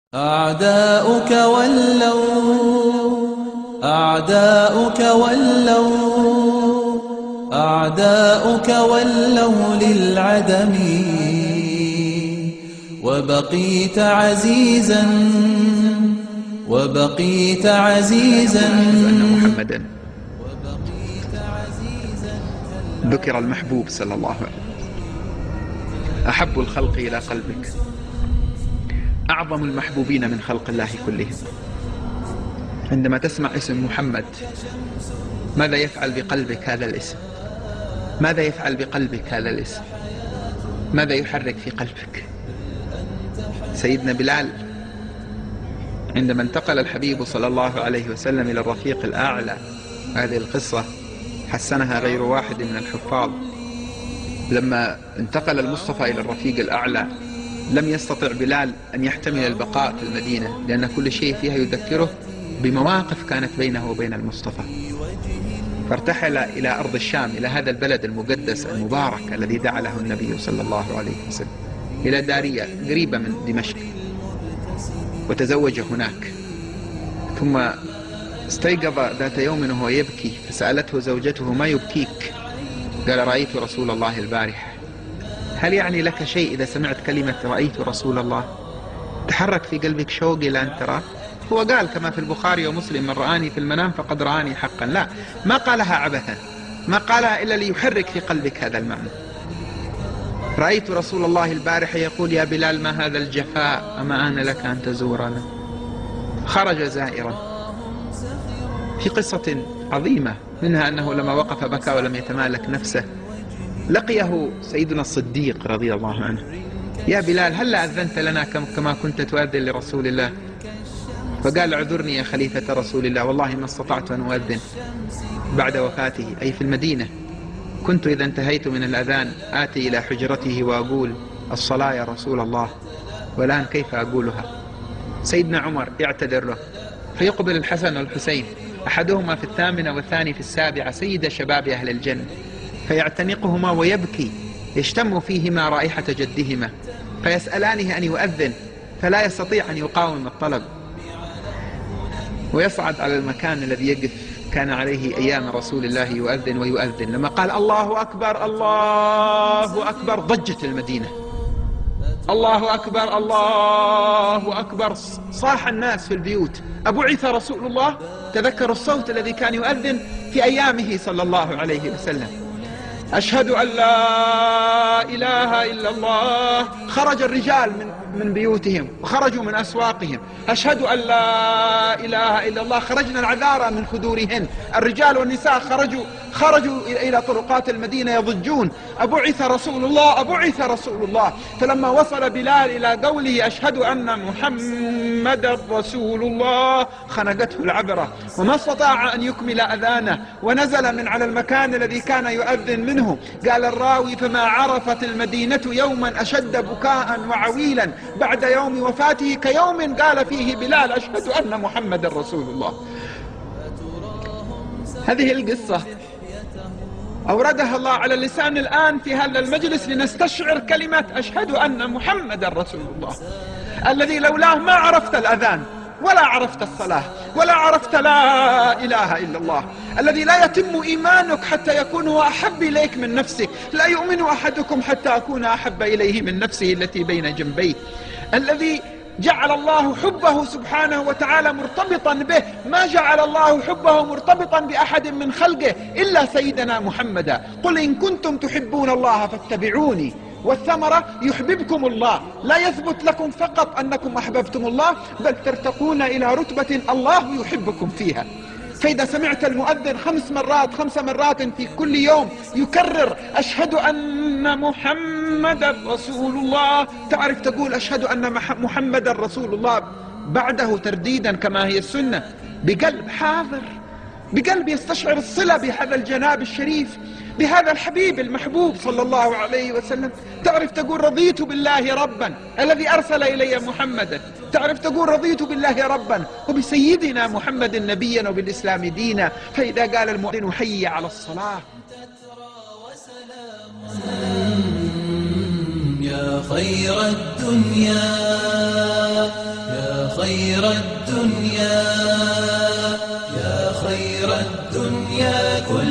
أعداؤك ولوا أعداؤك ولوا أعداؤك ولوا للعدم وبقيت عزيزا وبقيت عزيزا أن محمدا ذكر المحبوب صلى الله عليه وسلم أحب الخلق إلى قلبك، أعظم المحبوبين من خلق الله كلهم. عندما تسمع اسم محمد ماذا يفعل بقلبك هذا الاسم؟ ماذا يفعل بقلبك هذا الاسم؟ ماذا يحرك في قلبك؟ سيدنا بلال عندما انتقل الحبيب صلى الله عليه وسلم إلى الرفيق الأعلى، هذه القصة حسنها غير واحد من الحفاظ. لما انتقل المصطفى إلى الرفيق الأعلى لم يستطع بلال أن يحتمل البقاء في المدينة، لأن كل شيء فيها يذكره بمواقف كانت بينه وبين المصطفى، فارتحل إلى أرض الشام، إلى هذا البلد المقدس المبارك الذي دعا له النبي صلى الله عليه وسلم، إلى دارية قريبة من دمشق، وتزوج هناك. ثم استيقظ ذات يوم وهو يبكي، فسألته زوجته: ما يبكيك؟ قال: رأيت رسول الله البارحة. هل يعني لك شيء إذا سمعت كلمة رأيت رسول الله؟ تحرك في قلبك شوق إلى أن تراه؟ هو قال كما في البخاري ومسلم: من رآني في المنام فقد رآني حقا. لا، ما قالها عبثا، ما قالها إلا ليحرك في قلبك هذا المعنى. رأيت رسول الله البارحة يقول: يا بلال ما هذا الجفاء، أما آن لك أن تزورنا. خرج زائرا. في قصة عظيمة منها أنه لما وقف بكى ولم يتمالك نفسه، لقيه سيدنا الصديق رضي الله عنه: يا بلال هل أذنت لنا كما كنت تؤذن لرسول الله؟ فقال: اعذرني يا خليفة رسول الله، والله ما استطعت أن أؤذن بعد وفاته، أي في المدينة. كنت إذا انتهيت من الأذان آتي إلى حجرته وأقول: الصلاة يا رسول الله، والآن كيف أقولها؟ سيدنا عمر يعتذر له، فيقبل الحسن والحسين، أحدهما في 8 والثاني في 7، سيد شباب أهل الجنة، فيعتنقهما ويبكي، يشتم فيهما رائحة جدهما، فيسألانه أن يؤذن، فلا يستطيع أن يقاوم الطلب، ويصعد على المكان الذي يقف كان عليه أيام رسول الله يؤذن ويؤذن. لما قال: الله أكبر الله أكبر، ضجت المدينة. الله أكبر الله أكبر، صاح الناس في البيوت: أبعث رسول الله؟ تذكروا الصوت الذي كان يؤذن في أيامه صلى الله عليه وسلم. أشهد أن لا إله إلا الله. خرج الرجال من بيوتهم وخرجوا من أسواقهم: أشهد أن لا إله إلا الله. خرجنا العذارى من خدورهن، الرجال والنساء خرجوا إلى طرقات المدينة يضجون: أبعث رسول الله أبعث رسول الله. فلما وصل بلال إلى قوله: أشهد أن محمدا رسول الله، خنقته العبرة وما استطاع أن يكمل أذانه، ونزل من على المكان الذي كان يؤذن منه. قال الراوي: فما عرفت المدينة يوما أشد بكاء وعويلا بعد يوم وفاته كيوم قال فيه بلال: أشهد أن محمدا رسول الله. هذه القصة أوردها الله على اللسان الآن في هذا المجلس لنستشعر كلمة أشهد أن محمدا رسول الله، الذي لولاه ما عرفت الأذان ولا عرفت الصلاة ولا عرفت لا إله إلا الله، الذي لا يتم إيمانك حتى يكون هو أحب إليك من نفسك. لا يؤمن أحدكم حتى أكون أحب إليه من نفسه التي بين جنبيه، الذي جعل الله حبه سبحانه وتعالى مرتبطا به، ما جعل الله حبه مرتبطا بأحد من خلقه إلا سيدنا محمدا. قل إن كنتم تحبون الله فاتبعوني، والثمرة يحببكم الله. لا يثبت لكم فقط أنكم أحببتم الله، بل ترتقون إلى رتبة الله يحبكم فيها. فإذا سمعت المؤذن 5 مرات في كل يوم يكرر أشهد أن محمدا رسول الله، تعرف تقول أشهد أن محمدا رسول الله بعده ترديدا كما هي السنة، بقلب حاضر، بقلب يستشعر الصلة بهذا الجناب الشريف، بهذا الحبيب المحبوب صلى الله عليه وسلم. تعرف تقول رضيت بالله ربا الذي أرسل إلي محمدا، تعرف تقول رضيت بالله ربا وبسيدنا محمد نبيا وبالإسلام دينا. فإذا قال المؤذن حي على الصلاة: يا خير الدنيا يا خير الدنيا، يا خير الدنيا كلها.